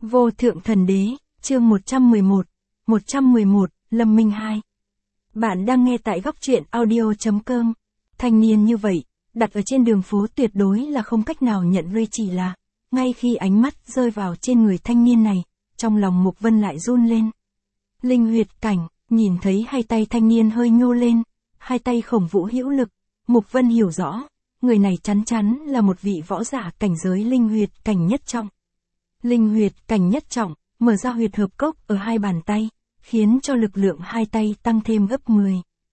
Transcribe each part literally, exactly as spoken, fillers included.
Vô thượng thần đế, chương một trăm mười một, một trăm mười một, Lâm Minh hai. Bạn đang nghe tại góc truyện audio chấm com. Thanh niên như vậy, đặt ở trên đường phố tuyệt đối là không cách nào nhận ra, chỉ là, ngay khi ánh mắt rơi vào trên người thanh niên này, trong lòng Mục Vân lại run lên. Linh huyệt cảnh, nhìn thấy hai tay thanh niên hơi nhô lên, hai tay khổng vũ hữu lực, Mục Vân hiểu rõ, người này chắn chắn là một vị võ giả cảnh giới linh huyệt cảnh nhất trọng. Linh huyệt cảnh nhất trọng, mở ra huyệt hợp cốc ở hai bàn tay, khiến cho lực lượng hai tay tăng thêm gấp mười.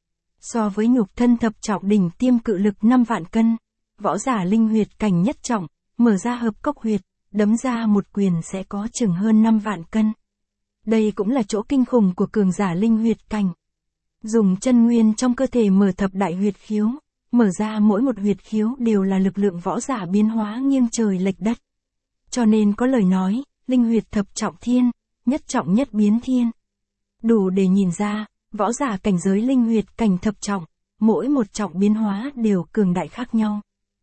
So với nhục thân thập trọng đỉnh tiêm cự lực năm vạn cân, võ giả linh huyệt cảnh nhất trọng, mở ra hợp cốc huyệt, đấm ra một quyền sẽ có chừng hơn năm vạn cân. Đây cũng là chỗ kinh khủng của cường giả linh huyệt cảnh. Dùng chân nguyên trong cơ thể mở thập đại huyệt khiếu, mở ra mỗi một huyệt khiếu đều là lực lượng võ giả biến hóa nghiêng trời lệch đất. Cho nên có lời nói, linh huyệt thập trọng thiên, nhất trọng nhất biến thiên. Đủ để nhìn ra, võ giả cảnh giới linh huyệt cảnh thập trọng, mỗi một trọng biến hóa đều cường đại khác nhau.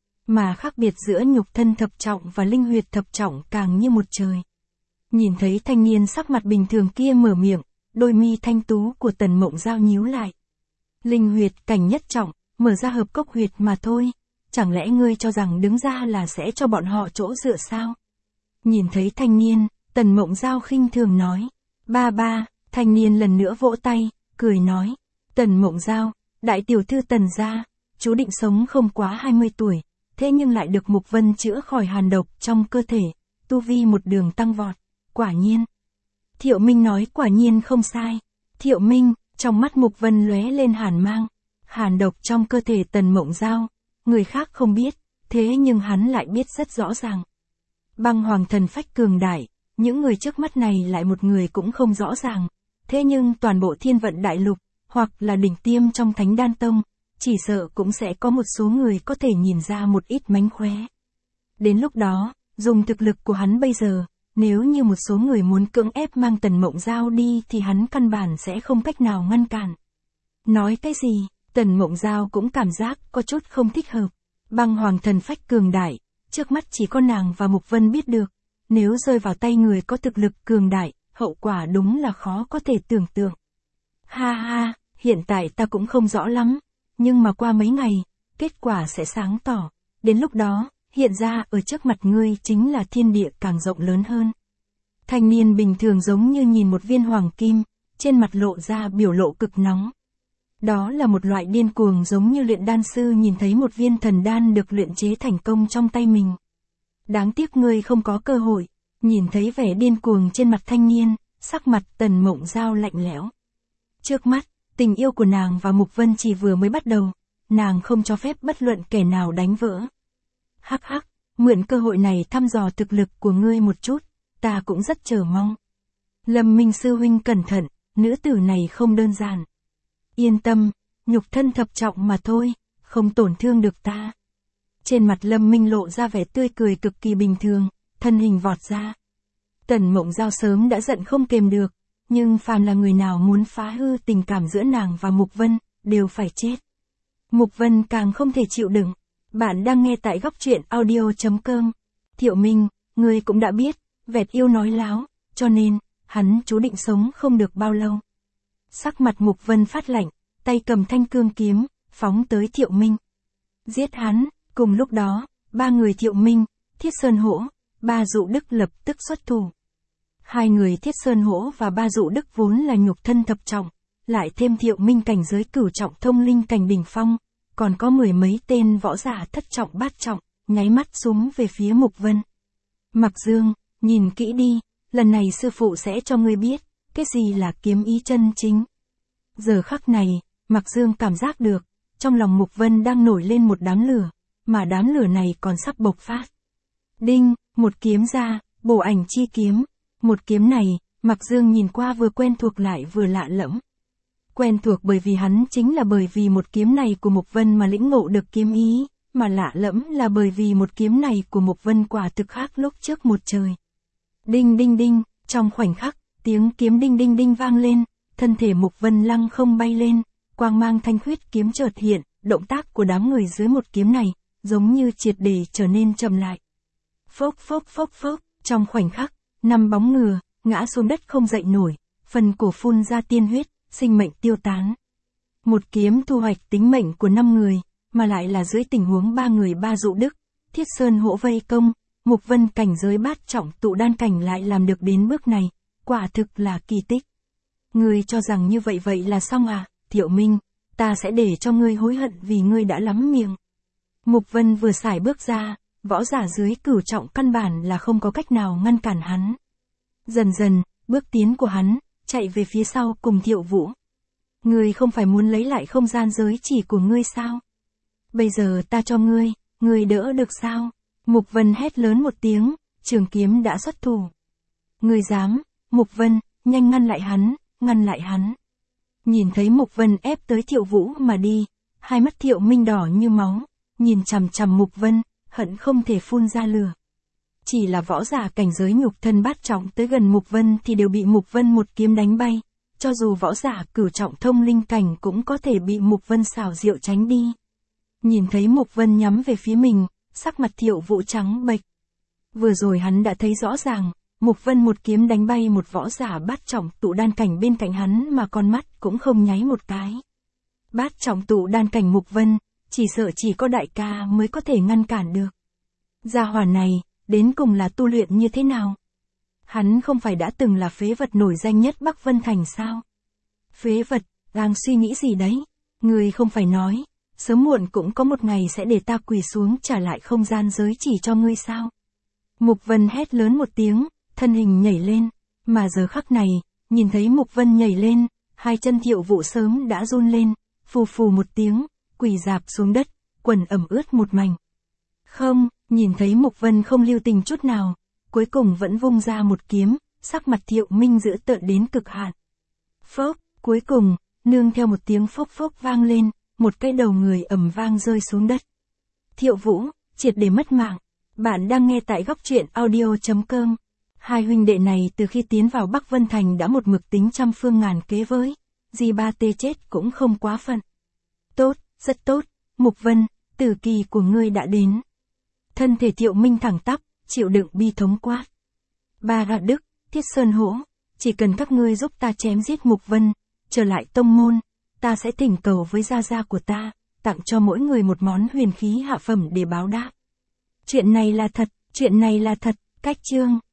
Mà khác biệt giữa nhục thân thập trọng và linh huyệt thập trọng càng như một trời. Nhìn thấy thanh niên sắc mặt bình thường kia mở miệng, đôi mi thanh tú của Tần Mộng Giao nhíu lại. Linh huyệt cảnh nhất trọng, mở ra hợp cốc huyệt mà thôi, chẳng lẽ ngươi cho rằng đứng ra là sẽ cho bọn họ chỗ dựa sao? Nhìn thấy thanh niên, Tần Mộng Giao khinh thường nói. Ba ba, thanh niên lần nữa vỗ tay, cười nói. Tần Mộng Giao, đại tiểu thư Tần gia, chú định sống không quá hai mươi tuổi, thế nhưng lại được Mục Vân chữa khỏi hàn độc trong cơ thể, tu vi một đường tăng vọt, quả nhiên. Thiệu Minh nói quả nhiên không sai. Thiệu Minh, trong mắt Mục Vân lóe lên hàn mang. Hàn độc trong cơ thể Tần Mộng Giao, người khác không biết, thế nhưng hắn lại biết rất rõ ràng. Băng hoàng thần phách cường đại, những người trước mắt này lại một người cũng không rõ ràng. Thế nhưng toàn bộ thiên vận đại lục, hoặc là đỉnh tiêm trong thánh đan tông, chỉ sợ cũng sẽ có một số người có thể nhìn ra một ít mánh khóe. Đến lúc đó, dùng thực lực của hắn bây giờ, nếu như một số người muốn cưỡng ép mang Tần Mộng Giao đi thì hắn căn bản sẽ không cách nào ngăn cản. Nói cái gì, Tần Mộng Giao cũng cảm giác có chút không thích hợp. Băng hoàng thần phách cường đại, trước mắt chỉ có nàng và Mục Vân biết được. Nếu rơi vào tay người có thực lực cường đại, hậu quả đúng là khó có thể tưởng tượng. Ha ha, hiện tại ta cũng không rõ lắm, nhưng mà qua mấy ngày, kết quả sẽ sáng tỏ. Đến lúc đó, hiện ra ở trước mặt ngươi chính là thiên địa càng rộng lớn hơn. Thanh niên bình thường giống như nhìn một viên hoàng kim, trên mặt lộ ra biểu lộ cực nóng. Đó là một loại điên cuồng giống như luyện đan sư nhìn thấy một viên thần đan được luyện chế thành công trong tay mình. Đáng tiếc ngươi không có cơ hội. Nhìn thấy vẻ điên cuồng trên mặt thanh niên, sắc mặt Tần Mộng Giao lạnh lẽo. Trước mắt, tình yêu của nàng và Mục Vân chỉ vừa mới bắt đầu, nàng không cho phép bất luận kẻ nào đánh vỡ. Hắc hắc, mượn cơ hội này thăm dò thực lực của ngươi một chút, ta cũng rất chờ mong. Lâm Minh sư huynh cẩn thận, nữ tử này không đơn giản. Yên tâm, nhục thân thập trọng mà thôi, không tổn thương được ta. Trên mặt Lâm Minh lộ ra vẻ tươi cười cực kỳ bình thường, thân hình vọt ra. Tần Mộng Giao sớm đã giận không kềm được, nhưng phàm là người nào muốn phá hư tình cảm giữa nàng và Mục Vân, đều phải chết. Mục Vân càng không thể chịu đựng. Bạn đang nghe tại góc truyện audio chấm com. Thiệu Minh, ngươi cũng đã biết, vẹt yêu nói láo, cho nên, hắn chú định sống không được bao lâu. Sắc mặt Mục Vân phát lạnh, tay cầm thanh cương kiếm, phóng tới Thiệu Minh. Giết hắn, cùng lúc đó, ba người Thiệu Minh, Thiết Sơn Hỗ, Ba Dụ Đức lập tức xuất thủ. Hai người Thiết Sơn Hỗ và Ba Dụ Đức vốn là nhục thân thập trọng, lại thêm Thiệu Minh cảnh giới cửu trọng thông linh cảnh đỉnh phong, còn có mười mấy tên võ giả thất trọng bát trọng, nháy mắt súng về phía Mục Vân. Mặc Dương, nhìn kỹ đi, lần này sư phụ sẽ cho ngươi biết, cái gì là kiếm ý chân chính. Giờ khắc này, Mặc Dương cảm giác được, trong lòng Mục Vân đang nổi lên một đám lửa, mà đám lửa này còn sắp bộc phát. Đinh, một kiếm ra, bổ ảnh chi kiếm. Một kiếm này, Mặc Dương nhìn qua vừa quen thuộc lại vừa lạ lẫm. Quen thuộc bởi vì hắn chính là bởi vì một kiếm này của Mục Vân mà lĩnh ngộ được kiếm ý, mà lạ lẫm là bởi vì một kiếm này của Mục Vân quả thực khác lúc trước một trời. Đinh đinh đinh, trong khoảnh khắc, tiếng kiếm đinh đinh đinh vang lên, thân thể Mục Vân lăng không bay lên, quang mang thanh khuyết kiếm chợt hiện, động tác của đám người dưới một kiếm này, giống như triệt để trở nên chậm lại. Phốc phốc phốc phốc, trong khoảnh khắc, nằm bóng ngừa, ngã xuống đất không dậy nổi, phần cổ phun ra tiên huyết, sinh mệnh tiêu tán. Một kiếm thu hoạch tính mệnh của năm người, mà lại là dưới tình huống ba người ba dụ đức, Thiết Sơn Hỗ vây công, Mục Vân cảnh giới bát trọng tụ đan cảnh lại làm được đến bước này, quả thực là kỳ tích. Ngươi cho rằng như vậy vậy là xong à, Thiệu Minh, ta sẽ để cho ngươi hối hận vì ngươi đã lắm miệng. Mục Vân vừa xài bước ra, võ giả dưới cửu trọng căn bản là không có cách nào ngăn cản hắn. Dần dần, bước tiến của hắn, chạy về phía sau cùng Thiệu Vũ. Ngươi không phải muốn lấy lại không gian giới chỉ của ngươi sao? Bây giờ ta cho ngươi, ngươi đỡ được sao? Mục Vân hét lớn một tiếng, trường kiếm đã xuất thủ. Ngươi dám, Mục Vân, nhanh ngăn lại hắn, ngăn lại hắn. Nhìn thấy Mục Vân ép tới Thiệu Vũ mà đi, hai mắt Thiệu Minh đỏ như máu, nhìn chằm chằm Mục Vân, hận không thể phun ra lửa. Chỉ là võ giả cảnh giới nhục thân bát trọng tới gần Mục Vân thì đều bị Mục Vân một kiếm đánh bay, cho dù võ giả cửu trọng thông linh cảnh cũng có thể bị Mục Vân xảo diệu tránh đi. Nhìn thấy Mục Vân nhắm về phía mình, sắc mặt Thiệu Vũ trắng bệch. Vừa rồi hắn đã thấy rõ ràng, Mục Vân một kiếm đánh bay một võ giả bát trọng tụ đan cảnh bên cạnh hắn mà con mắt cũng không nháy một cái. Bát trọng tụ đan cảnh Mục Vân, chỉ sợ chỉ có đại ca mới có thể ngăn cản được. Gia hỏa này, đến cùng là tu luyện như thế nào? Hắn không phải đã từng là phế vật nổi danh nhất Bắc Vân Thành sao? Phế vật, đang suy nghĩ gì đấy? Ngươi không phải nói, sớm muộn cũng có một ngày sẽ để ta quỳ xuống trả lại không gian giới chỉ cho ngươi sao? Mục Vân hét lớn một tiếng, thân hình nhảy lên, mà giờ khắc này, nhìn thấy Mục Vân nhảy lên, hai chân Thiệu Vũ sớm đã run lên, phù phù một tiếng, quỳ rạp xuống đất, quần ẩm ướt một mảnh. Không, nhìn thấy Mục Vân không lưu tình chút nào, cuối cùng vẫn vung ra một kiếm, sắc mặt Thiệu Minh dữ tợn đến cực hạn. Phốc, cuối cùng, nương theo một tiếng phốc phốc vang lên, một cái đầu người ầm vang rơi xuống đất. Thiệu Vũ, triệt để mất mạng. Bạn đang nghe tại góc truyện audio chấm com. Hai huynh đệ này từ khi tiến vào Bắc Vân Thành đã một mực tính trăm phương ngàn kế với, Di Ba Tê chết cũng không quá phận. Tốt, rất tốt, Mục Vân, tử kỳ của ngươi đã đến. Thân thể Thiệu Minh thẳng tắp, chịu đựng bi thống quát. Ba Rạ Đức, Thiết Sơn Hỗ, chỉ cần các ngươi giúp ta chém giết Mục Vân, trở lại tông môn, ta sẽ thỉnh cầu với gia gia của ta, tặng cho mỗi người một món huyền khí hạ phẩm để báo đáp. Chuyện này là thật, chuyện này là thật, cách chương.